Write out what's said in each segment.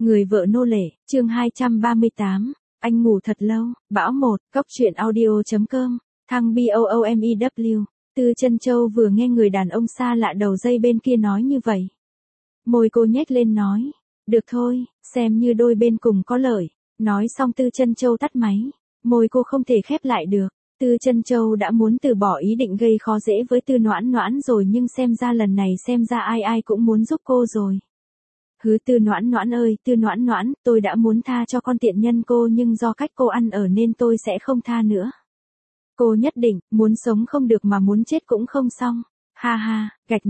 Người vợ nô lệ, chương 238, anh ngủ thật lâu, bão 1, cóc truyện audio.com, thăng BOOMEW. Tư Chân Châu vừa nghe người đàn ông xa lạ đầu dây bên kia nói như vậy. Môi cô nhếch lên nói, được thôi, xem như đôi bên cùng có lợi. Nói xong Tư Chân Châu tắt máy, môi cô không thể khép lại được. Tư Chân Châu đã muốn từ bỏ ý định gây khó dễ với Tư Noãn Noãn rồi, nhưng xem ra lần này xem ra ai ai cũng muốn giúp cô rồi. Hứ Tư Noãn Noãn ơi, Tư Noãn Noãn, tôi đã muốn tha cho con tiện nhân cô nhưng do cách cô ăn ở nên tôi sẽ không tha nữa. Cô nhất định, muốn sống không được mà muốn chết cũng không xong. Ha ha, gạch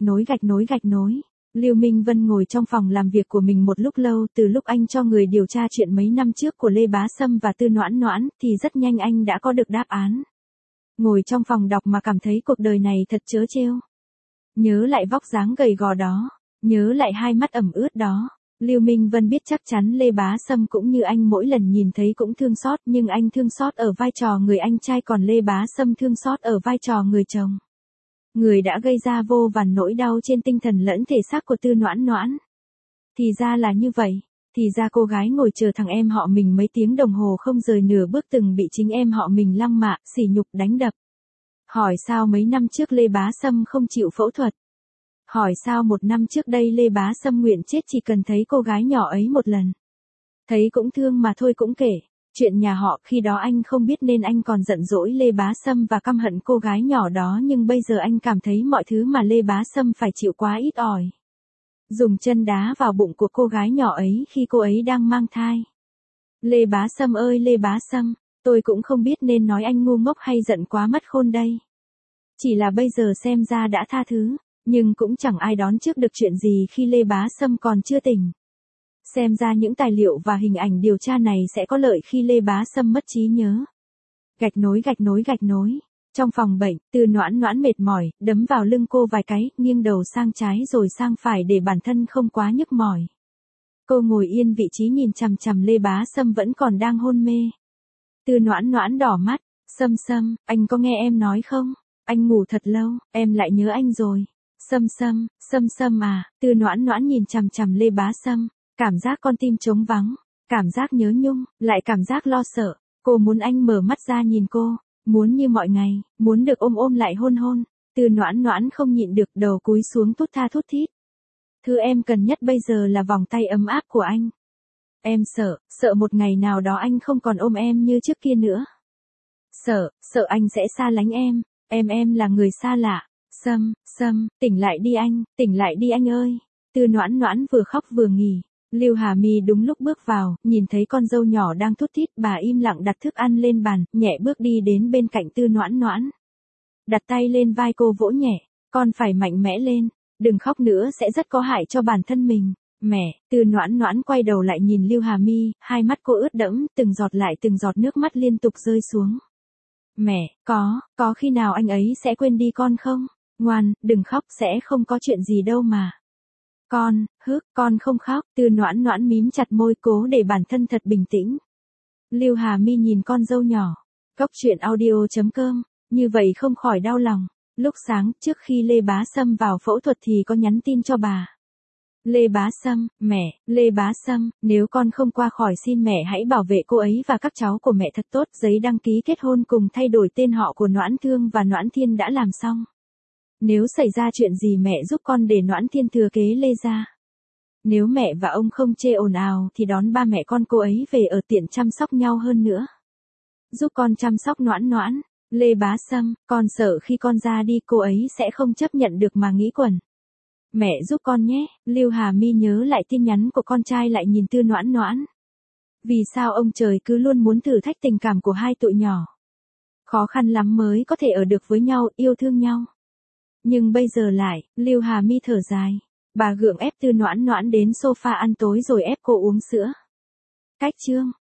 nối. Lưu Minh Vân ngồi trong phòng làm việc của mình một lúc lâu, từ lúc anh cho người điều tra chuyện mấy năm trước của Lê Bá Sâm và Tư Noãn Noãn, thì rất nhanh anh đã có được đáp án. Ngồi trong phòng đọc mà cảm thấy cuộc đời này thật trớ trêu. Nhớ lại vóc dáng gầy gò đó, nhớ lại hai mắt ẩm ướt đó. Lưu Minh Vân biết chắc chắn Lê Bá Sâm cũng như anh mỗi lần nhìn thấy cũng thương xót, nhưng anh thương xót ở vai trò người anh trai, còn Lê Bá Sâm thương xót ở vai trò người chồng. Người đã gây ra vô vàn nỗi đau trên tinh thần lẫn thể xác của Tư Noãn Noãn. Thì ra là như vậy, thì ra cô gái ngồi chờ thằng em họ mình mấy tiếng đồng hồ không rời nửa bước từng bị chính em họ mình lăng mạ, sỉ nhục, đánh đập. Hỏi sao mấy năm trước Lê Bá Sâm không chịu phẫu thuật? Hỏi sao một năm trước đây Lê Bá Sâm nguyện chết chỉ cần thấy cô gái nhỏ ấy một lần? Thấy cũng thương mà thôi cũng kể. Chuyện nhà họ khi đó anh không biết nên anh còn giận dỗi Lê Bá Sâm và căm hận cô gái nhỏ đó, nhưng bây giờ anh cảm thấy mọi thứ mà Lê Bá Sâm phải chịu quá ít ỏi. Dùng chân đá vào bụng của cô gái nhỏ ấy khi cô ấy đang mang thai. Lê Bá Sâm ơi Lê Bá Sâm, tôi cũng không biết nên nói anh ngu ngốc hay giận quá mất khôn đây. Chỉ là bây giờ xem ra đã tha thứ, nhưng cũng chẳng ai đón trước được chuyện gì khi Lê Bá Sâm còn chưa tỉnh. Xem ra những tài liệu và hình ảnh điều tra này sẽ có lợi khi Lê Bá Sâm mất trí nhớ. Gạch nối. Trong phòng bệnh, Tư Noãn Noãn mệt mỏi, đấm vào lưng cô vài cái, nghiêng đầu sang trái rồi sang phải để bản thân không quá nhức mỏi. Cô ngồi yên vị trí nhìn chằm chằm Lê Bá Sâm vẫn còn đang hôn mê. Tư Noãn Noãn đỏ mắt, Sâm, anh có nghe em nói không? Anh ngủ thật lâu, em lại nhớ anh rồi. Sâm à, Tư Noãn Noãn nhìn chằm chằm Lê Bá Sâm. Cảm giác con tim trống vắng, cảm giác nhớ nhung, lại cảm giác lo sợ. Cô muốn anh mở mắt ra nhìn cô, muốn như mọi ngày, muốn được ôm lại hôn. Tư Noãn Noãn không nhịn được, đầu cúi xuống thút thít. Thứ em cần nhất bây giờ là vòng tay ấm áp của anh. Em sợ một ngày nào đó anh không còn ôm em như trước kia nữa. Sợ anh sẽ xa lánh em là người xa lạ. Sâm, tỉnh lại đi anh ơi. Tư Noãn Noãn vừa khóc vừa nghỉ. Lưu Hà My đúng lúc bước vào, nhìn thấy con dâu nhỏ đang thút thít, bà im lặng đặt thức ăn lên bàn, nhẹ bước đi đến bên cạnh Tư Noãn Noãn. Đặt tay lên vai cô vỗ nhẹ, con phải mạnh mẽ lên, đừng khóc nữa sẽ rất có hại cho bản thân mình. Mẹ, Tư Noãn Noãn quay đầu lại nhìn Lưu Hà My, hai mắt cô ướt đẫm, từng giọt nước mắt liên tục rơi xuống. Mẹ, có khi nào anh ấy sẽ quên đi con không? Ngoan, đừng khóc, sẽ không có chuyện gì đâu mà. Con không khóc. Tư Noãn Noãn mím chặt môi cố để bản thân thật bình tĩnh. Lưu Hà My nhìn con dâu nhỏ. Cóc truyện audio.com, như vậy không khỏi đau lòng. Lúc sáng, trước khi Lê Bá Sâm vào phẫu thuật thì có nhắn tin cho bà. Lê Bá Sâm, mẹ, Lê Bá Sâm, nếu con không qua khỏi xin mẹ hãy bảo vệ cô ấy và các cháu của mẹ thật tốt. Giấy đăng ký kết hôn cùng thay đổi tên họ của Noãn Thương và Noãn Thiên đã làm xong. Nếu xảy ra chuyện gì mẹ giúp con để Noãn Thiên thừa kế Lê gia. Nếu mẹ và ông không chê ồn ào thì đón ba mẹ con cô ấy về ở tiện chăm sóc nhau hơn nữa. Giúp con chăm sóc Noãn Noãn. Lê Bá Sâm, con sợ khi con ra đi cô ấy sẽ không chấp nhận được mà nghĩ quẩn. Mẹ giúp con nhé. Lưu Hà My nhớ lại tin nhắn của con trai lại nhìn Tư Noãn Noãn. Vì sao ông trời cứ luôn muốn thử thách tình cảm của hai tụi nhỏ? Khó khăn lắm mới có thể ở được với nhau, yêu thương nhau. Nhưng bây giờ lại, Lưu Hà My thở dài. Bà gượng ép Tư Noãn Noãn đến sofa ăn tối rồi ép cô uống sữa. Cách chương.